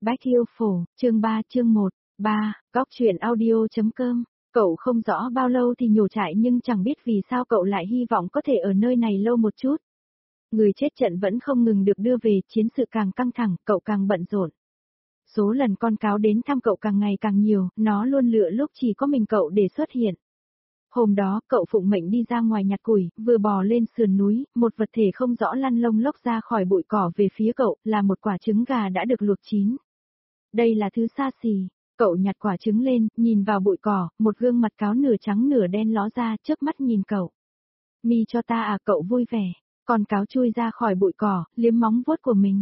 Bách yêu phổ, chương 3 chương 1, 3, góc truyện audio.com. Cậu không rõ bao lâu thì nhổ trại nhưng chẳng biết vì sao cậu lại hy vọng có thể ở nơi này lâu một chút. Người chết trận vẫn không ngừng được đưa về, chiến sự càng căng thẳng, cậu càng bận rộn. Số lần con cáo đến thăm cậu càng ngày càng nhiều, nó luôn lựa lúc chỉ có mình cậu để xuất hiện. Hôm đó, cậu phụng mệnh đi ra ngoài nhặt củi, vừa bò lên sườn núi, một vật thể không rõ lăn lông lốc ra khỏi bụi cỏ về phía cậu, là một quả trứng gà đã được luộc chín. Đây là thứ xa xỉ. Cậu nhặt quả trứng lên, nhìn vào bụi cỏ, một gương mặt cáo nửa trắng nửa đen ló ra, chớp mắt nhìn cậu. Mi cho ta à, cậu vui vẻ. Con cáo chui ra khỏi bụi cỏ, liếm móng vuốt của mình.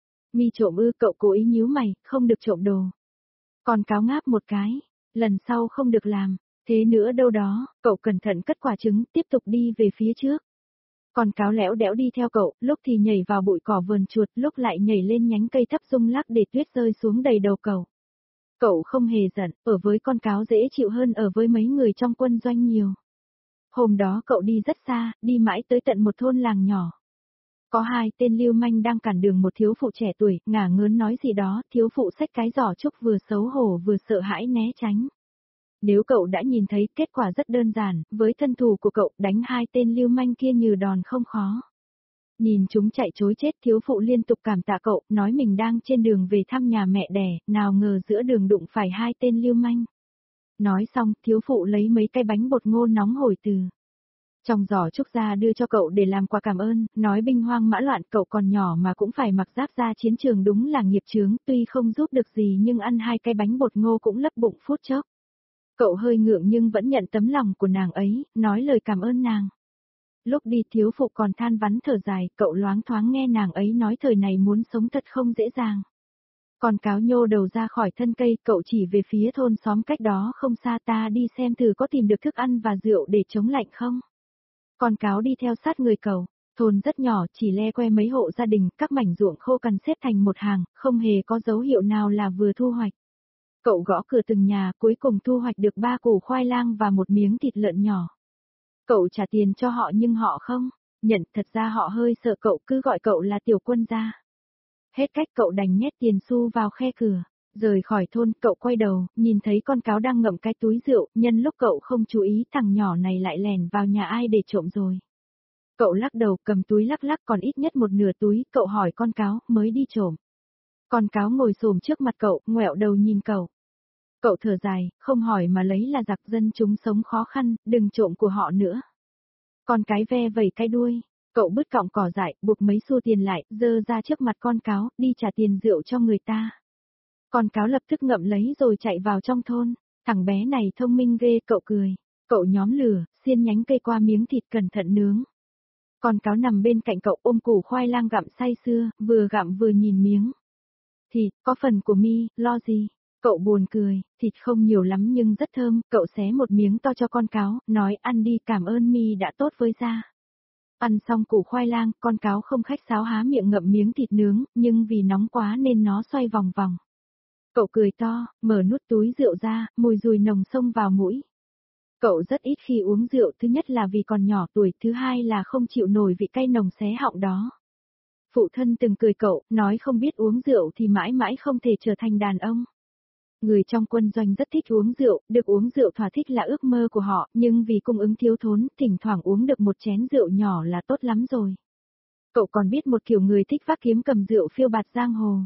Mi trộm ư, cậu cố ý nhíu mày, không được trộm đồ. Con cáo ngáp một cái, lần sau không được làm. Thế nữa đâu đó, cậu cẩn thận cất quả trứng, tiếp tục đi về phía trước. Con cáo lẽo đẽo đi theo cậu, lúc thì nhảy vào bụi cỏ vườn chuột, lúc lại nhảy lên nhánh cây thấp rung lắc để tuyết rơi xuống đầy đầu cậu. Cậu không hề giận, ở với con cáo dễ chịu hơn ở với mấy người trong quân doanh nhiều. Hôm đó cậu đi rất xa, đi mãi tới tận một thôn làng nhỏ. Có hai tên lưu manh đang cản đường một thiếu phụ trẻ tuổi, ngả ngớn nói gì đó, thiếu phụ xách cái giỏ trúc vừa xấu hổ vừa sợ hãi né tránh. Nếu cậu đã nhìn thấy, kết quả rất đơn giản, với thân thủ của cậu, đánh hai tên lưu manh kia như đòn không khó. Nhìn chúng chạy trối chết, thiếu phụ liên tục cảm tạ cậu, nói mình đang trên đường về thăm nhà mẹ đẻ, nào ngờ giữa đường đụng phải hai tên lưu manh. Nói xong, thiếu phụ lấy mấy cái bánh bột ngô nóng hổi từ trong giỏ trúc ra đưa cho cậu để làm quà cảm ơn, nói binh hoang mã loạn cậu còn nhỏ mà cũng phải mặc giáp ra chiến trường, đúng là nghiệp chướng, tuy không giúp được gì nhưng ăn hai cái bánh bột ngô cũng lấp bụng phút chốc. Cậu hơi ngượng nhưng vẫn nhận tấm lòng của nàng ấy, nói lời cảm ơn nàng. Lúc đi thiếu phụ còn than vãn thở dài, cậu loáng thoáng nghe nàng ấy nói thời này muốn sống thật không dễ dàng. Còn cáo nhô đầu ra khỏi thân cây, cậu chỉ về phía thôn xóm cách đó không xa, ta đi xem thử có tìm được thức ăn và rượu để chống lạnh không. Con cáo đi theo sát người cậu, thôn rất nhỏ, chỉ le que mấy hộ gia đình, các mảnh ruộng khô cằn xếp thành một hàng, không hề có dấu hiệu nào là vừa thu hoạch. Cậu gõ cửa từng nhà, cuối cùng thu hoạch được 3 củ khoai lang và một miếng thịt lợn nhỏ. Cậu trả tiền cho họ nhưng họ không nhận, thật ra họ hơi sợ cậu, cứ gọi cậu là tiểu quân gia. Hết cách cậu đành nhét tiền xu vào khe cửa. Rời khỏi thôn, cậu quay đầu, nhìn thấy con cáo đang ngậm cái túi rượu, nhân lúc cậu không chú ý thằng nhỏ này lại lèn vào nhà ai để trộm rồi. Cậu lắc đầu, cầm túi lắc lắc còn ít nhất một nửa túi, cậu hỏi con cáo, mới đi trộm. Con cáo ngồi xổm trước mặt cậu, ngoẹo đầu nhìn cậu. Cậu thở dài, không hỏi mà lấy là giặc dân chúng sống khó khăn, đừng trộm của họ nữa. Con cái ve vẩy cái đuôi, cậu bứt cọng cỏ dại, buộc mấy xu tiền lại, dơ ra trước mặt con cáo, đi trả tiền rượu cho người ta. Con cáo lập tức ngậm lấy rồi chạy vào trong thôn, thằng bé này thông minh ghê, cậu cười. Cậu nhóm lửa, xiên nhánh cây qua miếng thịt cẩn thận nướng. Con cáo nằm bên cạnh cậu ôm củ khoai lang gặm say sưa, vừa gặm vừa nhìn miếng. Thịt, có phần của Mi, lo gì? Cậu buồn cười, thịt không nhiều lắm nhưng rất thơm, cậu xé một miếng to cho con cáo, nói ăn đi, cảm ơn Mi đã tốt với da. Ăn xong củ khoai lang, con cáo không khách sáo há miệng ngậm miếng thịt nướng, nhưng vì nóng quá nên nó xoay vòng vòng. Cậu cười to, mở nút túi rượu ra, mùi dùi nồng xông vào mũi. Cậu rất ít khi uống rượu, thứ nhất là vì còn nhỏ tuổi, thứ hai là không chịu nổi vị cay nồng xé họng đó. Phụ thân từng cười cậu, nói không biết uống rượu thì mãi mãi không thể trở thành đàn ông. Người trong quân doanh rất thích uống rượu, được uống rượu thỏa thích là ước mơ của họ, nhưng vì cung ứng thiếu thốn, thỉnh thoảng uống được một chén rượu nhỏ là tốt lắm rồi. Cậu còn biết một kiểu người thích vác kiếm cầm rượu phiêu bạt giang hồ.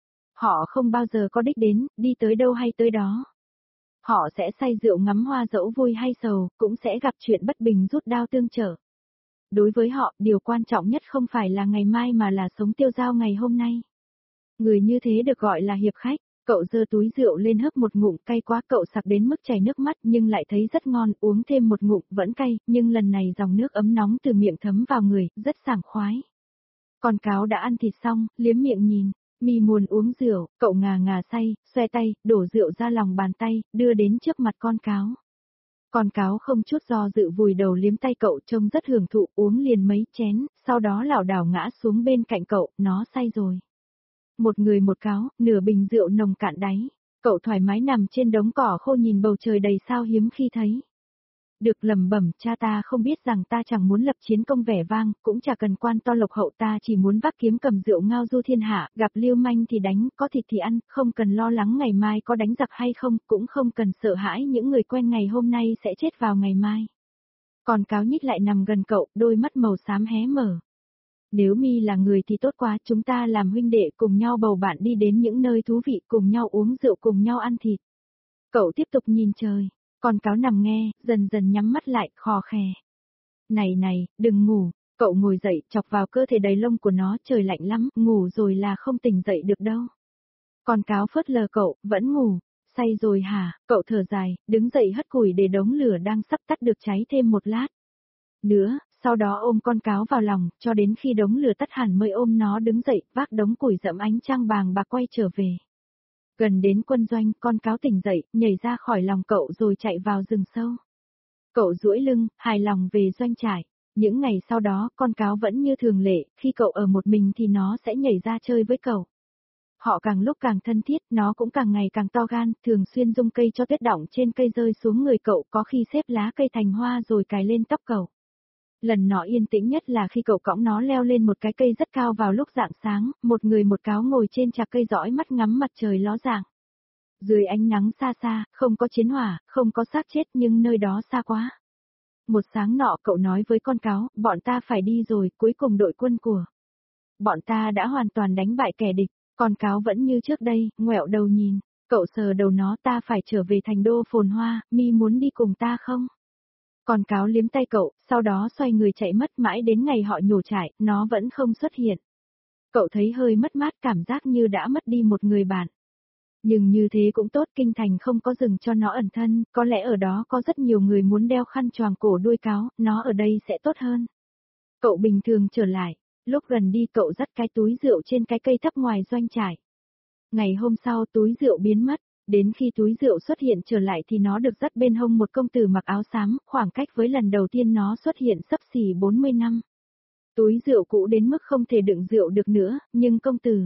Họ không bao giờ có đích đến, đi tới đâu hay tới đó. Họ sẽ say rượu ngắm hoa dẫu vui hay sầu, cũng sẽ gặp chuyện bất bình rút đao tương trợ. Đối với họ, điều quan trọng nhất không phải là ngày mai mà là sống tiêu dao ngày hôm nay. Người như thế được gọi là hiệp khách. Cậu giơ túi rượu lên hớp một ngụm, cay quá, cậu sặc đến mức chảy nước mắt nhưng lại thấy rất ngon, uống thêm một ngụm vẫn cay, nhưng lần này dòng nước ấm nóng từ miệng thấm vào người, rất sảng khoái. Con cáo đã ăn thịt xong, liếm miệng nhìn, Mi muốn uống rượu, cậu ngà ngà say, xoe tay, đổ rượu ra lòng bàn tay, đưa đến trước mặt con cáo. Con cáo không chút do dự vùi đầu liếm tay cậu, trông rất hưởng thụ, uống liền mấy chén, sau đó lảo đảo ngã xuống bên cạnh cậu, nó say rồi. Một người một cáo, nửa bình rượu nồng cạn đáy. Cậu thoải mái nằm trên đống cỏ khô nhìn bầu trời đầy sao hiếm khi thấy. Được lẩm bẩm, cha ta không biết rằng ta chẳng muốn lập chiến công vẻ vang, cũng chả cần quan to lộc hậu, ta chỉ muốn vác kiếm cầm rượu ngao du thiên hạ, gặp lưu manh thì đánh, có thịt thì ăn, không cần lo lắng ngày mai có đánh giặc hay không, cũng không cần sợ hãi những người quen ngày hôm nay sẽ chết vào ngày mai. Còn cáo nhích lại nằm gần cậu, đôi mắt màu xám hé mở. Nếu mi là người thì tốt quá, chúng ta làm huynh đệ cùng nhau bầu bạn đi đến những nơi thú vị, cùng nhau uống rượu, cùng nhau ăn thịt. Cậu tiếp tục nhìn trời. Con cáo nằm nghe, dần dần nhắm mắt lại, khò khè. Này, đừng ngủ. Cậu ngồi dậy, chọc vào cơ thể đầy lông của nó, trời lạnh lắm, ngủ rồi là không tỉnh dậy được đâu. Con cáo phớt lờ cậu, vẫn ngủ. Say rồi hả? Cậu thở dài, đứng dậy hất củi để đống lửa đang sắp tắt được cháy thêm một lát nữa, sau đó ôm con cáo vào lòng, cho đến khi đống lửa tắt hẳn mới ôm nó đứng dậy, vác đống củi rậm ánh trăng bàng bạc quay trở về. Gần đến quân doanh, con cáo tỉnh dậy, nhảy ra khỏi lòng cậu rồi chạy vào rừng sâu. Cậu duỗi lưng, hài lòng về doanh trại. Những ngày sau đó, con cáo vẫn như thường lệ, khi cậu ở một mình thì nó sẽ nhảy ra chơi với cậu. Họ càng lúc càng thân thiết, nó cũng càng ngày càng to gan, thường xuyên dung cây cho tuyết đọng trên cây rơi xuống người cậu, có khi xếp lá cây thành hoa rồi cài lên tóc cậu. Lần nó yên tĩnh nhất là khi cậu cõng nó leo lên một cái cây rất cao vào lúc rạng sáng, một người một cáo ngồi trên chạc cây dõi mắt ngắm mặt trời ló dạng. Dưới ánh nắng xa xa, không có chiến hỏa, không có xác chết nhưng nơi đó xa quá. Một sáng nọ cậu nói với con cáo, bọn ta phải đi rồi, cuối cùng đội quân của bọn ta đã hoàn toàn đánh bại kẻ địch. Con cáo vẫn như trước đây, ngoẹo đầu nhìn. Cậu sờ đầu nó, ta phải trở về thành đô phồn hoa, mi muốn đi cùng ta không? Con cáo liếm tay cậu, sau đó xoay người chạy mất mãi đến ngày họ nhổ trại, nó vẫn không xuất hiện. Cậu thấy hơi mất mát, cảm giác như đã mất đi một người bạn. Nhưng như thế cũng tốt, kinh thành không có rừng cho nó ẩn thân, có lẽ ở đó có rất nhiều người muốn đeo khăn choàng cổ đuôi cáo, nó ở đây sẽ tốt hơn. Cậu bình thường trở lại, lúc gần đi cậu dắt cái túi rượu trên cái cây thấp ngoài doanh trại. Ngày hôm sau túi rượu biến mất, đến khi túi rượu xuất hiện trở lại thì nó được dắt bên hông một công tử mặc áo xám, khoảng cách với lần đầu tiên nó xuất hiện xấp xỉ 40 năm. Túi rượu cũ đến mức không thể đựng rượu được nữa, nhưng công tử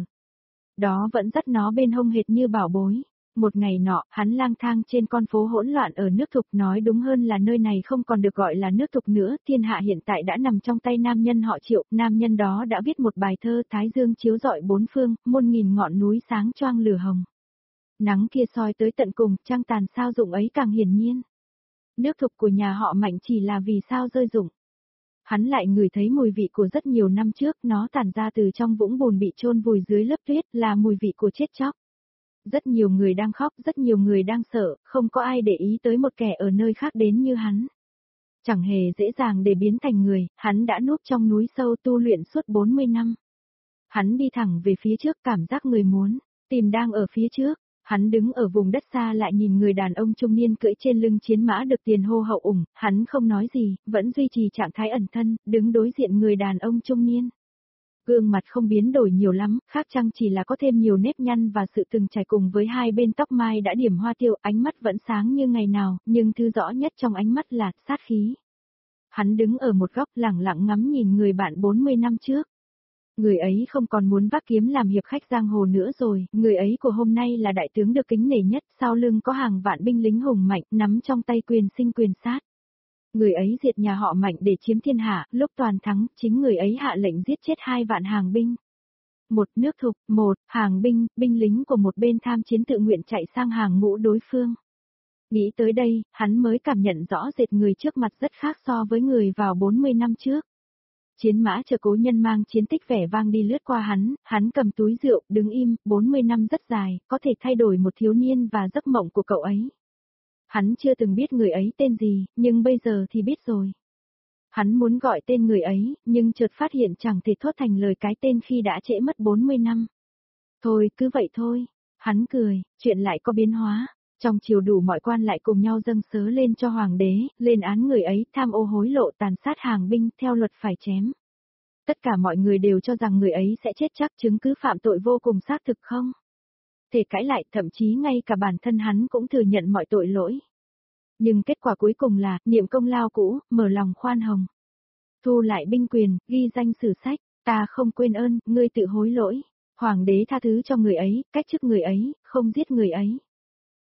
đó vẫn dắt nó bên hông hệt như bảo bối. Một ngày nọ, hắn lang thang trên con phố hỗn loạn ở nước Thục, nói đúng hơn là nơi này không còn được gọi là nước Thục nữa, thiên hạ hiện tại đã nằm trong tay nam nhân họ Triệu, nam nhân đó đã viết một bài thơ Thái Dương chiếu rọi bốn phương, muôn nghìn ngọn núi sáng choang lửa hồng. Nắng kia soi tới tận cùng, trăng tàn sao rụng ấy càng hiển nhiên. Nước Thục của nhà họ Mạnh chỉ là vì sao rơi rụng. Hắn lại ngửi thấy mùi vị của rất nhiều năm trước, nó tản ra từ trong vũng bùn bị chôn vùi dưới lớp tuyết, là mùi vị của chết chóc. Rất nhiều người đang khóc, rất nhiều người đang sợ, không có ai để ý tới một kẻ ở nơi khác đến như hắn. Chẳng hề dễ dàng để biến thành người, hắn đã núp trong núi sâu tu luyện suốt 40 năm. Hắn đi thẳng về phía trước, cảm giác người muốn tìm đang ở phía trước. Hắn đứng ở vùng đất xa lại nhìn người đàn ông trung niên cưỡi trên lưng chiến mã được tiền hô hậu ủng, hắn không nói gì, vẫn duy trì trạng thái ẩn thân, đứng đối diện người đàn ông trung niên. Gương mặt không biến đổi nhiều lắm, khác chăng chỉ là có thêm nhiều nếp nhăn và sự từng trải cùng với hai bên tóc mai đã điểm hoa tiêu, ánh mắt vẫn sáng như ngày nào, nhưng thứ rõ nhất trong ánh mắt là sát khí. Hắn đứng ở một góc lẳng lặng ngắm nhìn người bạn 40 năm trước. Người ấy không còn muốn vác kiếm làm hiệp khách giang hồ nữa rồi, người ấy của hôm nay là đại tướng được kính nể nhất, sau lưng có hàng vạn binh lính hùng mạnh, nắm trong tay quyền sinh quyền sát. Người ấy diệt nhà họ Mạnh để chiếm thiên hạ, lúc toàn thắng, chính người ấy hạ lệnh giết chết 2 vạn hàng binh. Một nước Thục, một hàng binh, binh lính của một bên tham chiến tự nguyện chạy sang hàng ngũ đối phương. Nghĩ tới đây, hắn mới cảm nhận rõ rệt người trước mặt rất khác so với người vào 40 năm trước. Chiến mã chờ cố nhân mang chiến tích vẻ vang đi lướt qua hắn cầm túi rượu, đứng im, 40 năm rất dài, có thể thay đổi một thiếu niên và giấc mộng của cậu ấy. Hắn chưa từng biết người ấy tên gì, nhưng bây giờ thì biết rồi. Hắn muốn gọi tên người ấy, nhưng chợt phát hiện chẳng thể thốt thành lời cái tên khi đã trễ mất 40 năm. Thôi, cứ vậy thôi. Hắn cười, chuyện lại có biến hóa. Trong chiều đủ mọi quan lại cùng nhau dâng sớ lên cho hoàng đế, lên án người ấy tham ô hối lộ tàn sát hàng binh theo luật phải chém. Tất cả mọi người đều cho rằng người ấy sẽ chết chắc, chứng cứ phạm tội vô cùng xác thực không thể cãi lại, thậm chí ngay cả bản thân hắn cũng thừa nhận mọi tội lỗi. Nhưng kết quả cuối cùng là, niệm công lao cũ, mở lòng khoan hồng. Thu lại binh quyền, ghi danh sử sách, ta không quên ơn, ngươi tự hối lỗi. Hoàng đế tha thứ cho người ấy, cách chức người ấy, không giết người ấy.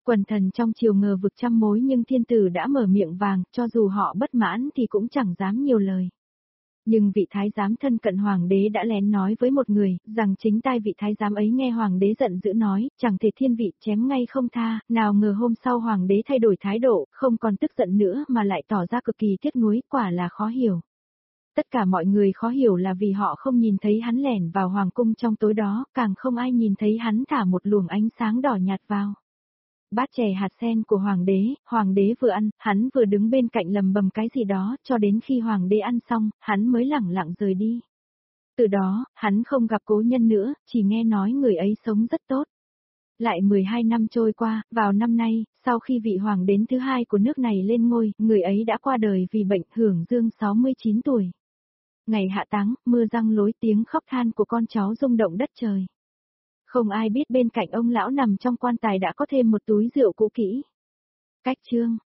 Quần thần trong triều ngờ vực trăm mối nhưng thiên tử đã mở miệng vàng, cho dù họ bất mãn thì cũng chẳng dám nhiều lời. Nhưng vị thái giám thân cận hoàng đế đã lén nói với một người, rằng chính tai vị thái giám ấy nghe hoàng đế giận dữ nói, chẳng thể thiên vị chém ngay không tha, nào ngờ hôm sau hoàng đế thay đổi thái độ, không còn tức giận nữa mà lại tỏ ra cực kỳ tiếc nuối, quả là khó hiểu. Tất cả mọi người khó hiểu là vì họ không nhìn thấy hắn lẻn vào hoàng cung trong tối đó, càng không ai nhìn thấy hắn thả một luồng ánh sáng đỏ nhạt vào bát chè hạt sen của hoàng đế vừa ăn, hắn vừa đứng bên cạnh lầm bầm cái gì đó, cho đến khi hoàng đế ăn xong, hắn mới lẳng lặng rời đi. Từ đó, hắn không gặp cố nhân nữa, chỉ nghe nói người ấy sống rất tốt. Lại 12 năm trôi qua, vào năm nay, sau khi vị hoàng đến thứ hai của nước này lên ngôi, người ấy đã qua đời vì bệnh hưởng dương 69 tuổi. Ngày hạ táng, mưa răng lối tiếng khóc than của con cháu rung động đất trời. Không ai biết bên cạnh ông lão nằm trong quan tài đã có thêm một túi rượu cũ kỹ. Cách chương